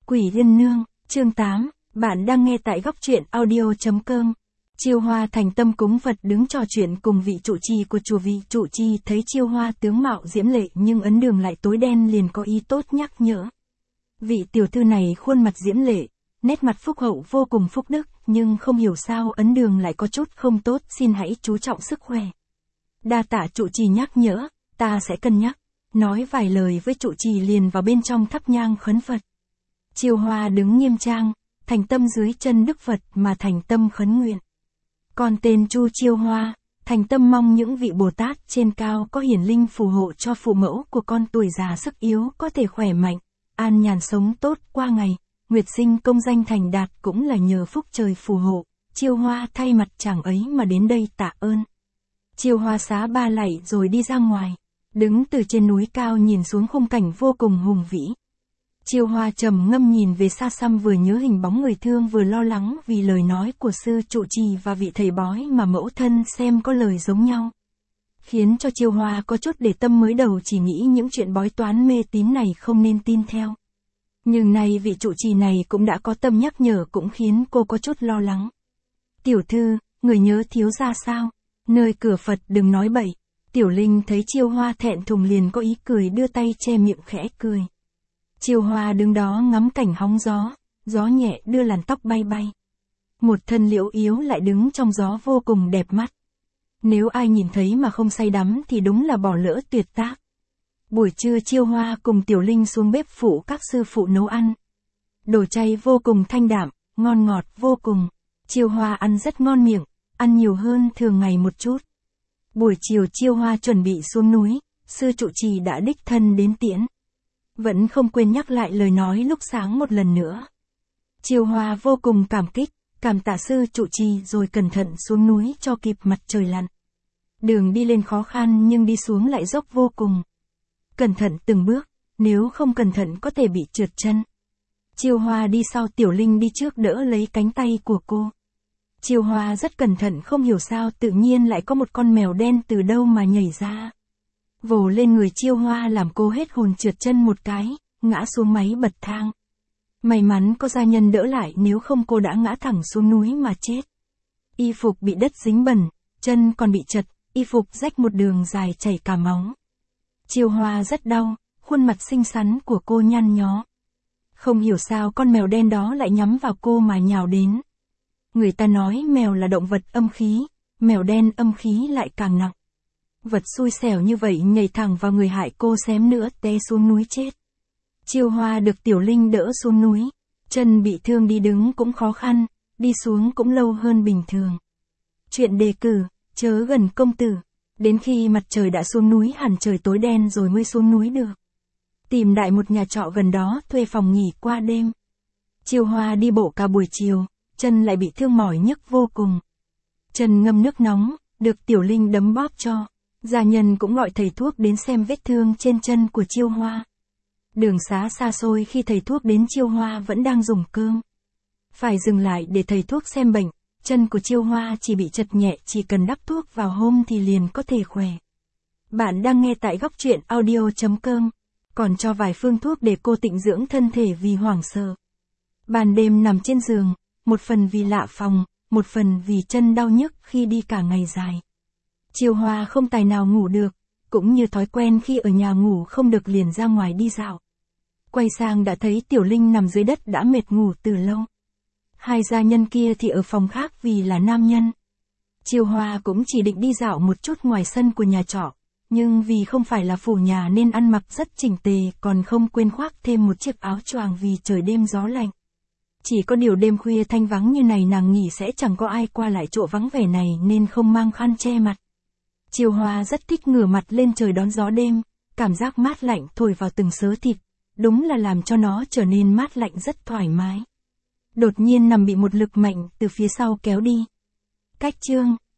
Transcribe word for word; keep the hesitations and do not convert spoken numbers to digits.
Quỷ Liên Nương, chương tám, bạn đang nghe tại góc truyện audio chấm com. Chiêu Hoa thành tâm cúng Phật đứng trò chuyện cùng vị trụ trì của chùa. Vị trụ trì thấy Chiêu Hoa tướng mạo diễm lệ nhưng ấn đường lại tối đen liền có ý tốt nhắc nhở. Vị tiểu thư này khuôn mặt diễm lệ, nét mặt phúc hậu vô cùng phúc đức, nhưng không hiểu sao ấn đường lại có chút không tốt, xin hãy chú trọng sức khỏe. Đa tạ trụ trì nhắc nhở, ta sẽ cân nhắc. Nói vài lời với trụ trì liền vào bên trong thắp nhang khấn Phật. Chiêu Hoa đứng nghiêm trang, thành tâm dưới chân Đức Phật mà thành tâm khấn nguyện. Con tên Chu Chiêu Hoa, thành tâm mong những vị Bồ Tát trên cao có hiển linh phù hộ cho phụ mẫu của con tuổi già sức yếu có thể khỏe mạnh, an nhàn sống tốt qua ngày, nguyệt sinh công danh thành đạt cũng là nhờ phúc trời phù hộ. Chiêu Hoa thay mặt chàng ấy mà đến đây tạ ơn. Chiêu Hoa xá ba lạy rồi đi ra ngoài, đứng từ trên núi cao nhìn xuống khung cảnh vô cùng hùng vĩ. Chiêu Hoa trầm ngâm nhìn về xa xăm, vừa nhớ hình bóng người thương vừa lo lắng vì lời nói của sư trụ trì và vị thầy bói mà mẫu thân xem có lời giống nhau. Khiến cho Chiêu Hoa có chút để tâm, mới đầu chỉ nghĩ những chuyện bói toán mê tín này không nên tin theo. Nhưng nay vị trụ trì này cũng đã có tâm nhắc nhở, cũng khiến cô có chút lo lắng. Tiểu thư, người nhớ thiếu gia sao? Nơi cửa Phật đừng nói bậy. Tiểu Linh thấy Chiêu Hoa thẹn thùng liền có ý cười, đưa tay che miệng khẽ cười. Chiêu Hoa đứng đó ngắm cảnh hóng gió, gió nhẹ đưa làn tóc bay bay. Một thân liễu yếu lại đứng trong gió vô cùng đẹp mắt. Nếu ai nhìn thấy mà không say đắm thì đúng là bỏ lỡ tuyệt tác. Buổi trưa Chiêu Hoa cùng Tiểu Linh xuống bếp phụ các sư phụ nấu ăn. Đồ chay vô cùng thanh đạm, ngon ngọt vô cùng. Chiêu Hoa ăn rất ngon miệng, ăn nhiều hơn thường ngày một chút. Buổi chiều Chiêu Hoa chuẩn bị xuống núi, sư trụ trì đã đích thân đến tiễn. Vẫn không quên nhắc lại lời nói lúc sáng một lần nữa. Chiêu Hoa vô cùng cảm kích, cảm tạ sư trụ trì rồi cẩn thận xuống núi cho kịp mặt trời lặn. Đường đi lên khó khăn nhưng đi xuống lại dốc vô cùng. Cẩn thận từng bước, nếu không cẩn thận có thể bị trượt chân. Chiêu Hoa đi sau, Tiểu Linh đi trước đỡ lấy cánh tay của cô. Chiêu Hoa rất cẩn thận, không hiểu sao tự nhiên lại có một con mèo đen từ đâu mà nhảy ra. Vồ lên người Chiêu Hoa làm cô hết hồn, trượt chân một cái, ngã xuống máy bật thang. May mắn có gia nhân đỡ lại, nếu không cô đã ngã thẳng xuống núi mà chết. Y phục bị đất dính bẩn, chân còn bị chật, y phục rách một đường dài chảy cả máu. Chiêu Hoa rất đau, khuôn mặt xinh xắn của cô nhăn nhó. Không hiểu sao con mèo đen đó lại nhắm vào cô mà nhào đến. Người ta nói mèo là động vật âm khí, mèo đen âm khí lại càng nặng. Vật xui xẻo như vậy nhảy thẳng vào người, hại cô xém nữa té xuống núi chết. Chiêu Hoa được Tiểu Linh đỡ xuống núi, chân bị thương đi đứng cũng khó khăn, đi xuống cũng lâu hơn bình thường. Chuyện đề cử, chớ gần công tử, đến khi mặt trời đã xuống núi hẳn trời tối đen rồi mới xuống núi được. Tìm đại một nhà trọ gần đó thuê phòng nghỉ qua đêm. Chiêu Hoa đi bộ cả buổi chiều, chân lại bị thương mỏi nhức vô cùng. Chân ngâm nước nóng, được Tiểu Linh đấm bóp cho. Gia nhân cũng gọi thầy thuốc đến xem vết thương trên chân của Chiêu Hoa. Đường xá xa xôi, khi thầy thuốc đến Chiêu Hoa vẫn đang dùng cơm. Phải dừng lại để thầy thuốc xem bệnh, chân của Chiêu Hoa chỉ bị chật nhẹ, chỉ cần đắp thuốc vào hôm thì liền có thể khỏe. Bạn đang nghe tại góc truyện audio chấm com, còn cho vài phương thuốc để cô tịnh dưỡng thân thể vì hoảng sợ. Ban đêm nằm trên giường, một phần vì lạ phòng, một phần vì chân đau nhức khi đi cả ngày dài. Chiêu Hoa không tài nào ngủ được, cũng như thói quen khi ở nhà ngủ không được liền ra ngoài đi dạo. Quay sang đã thấy Tiểu Linh nằm dưới đất đã mệt ngủ từ lâu. Hai gia nhân kia thì ở phòng khác vì là nam nhân. Chiêu Hoa cũng chỉ định đi dạo một chút ngoài sân của nhà trọ, nhưng vì không phải là phủ nhà nên ăn mặc rất chỉnh tề, còn không quên khoác thêm một chiếc áo choàng vì trời đêm gió lạnh. Chỉ có điều đêm khuya thanh vắng như này nàng nghĩ sẽ chẳng có ai qua lại chỗ vắng vẻ này nên không mang khăn che mặt. Chiêu Hoa rất thích ngửa mặt lên trời đón gió đêm, cảm giác mát lạnh thổi vào từng xớ thịt, đúng là làm cho nó trở nên mát lạnh rất thoải mái. Đột nhiên nằm bị một lực mạnh từ phía sau kéo đi. Cách chương.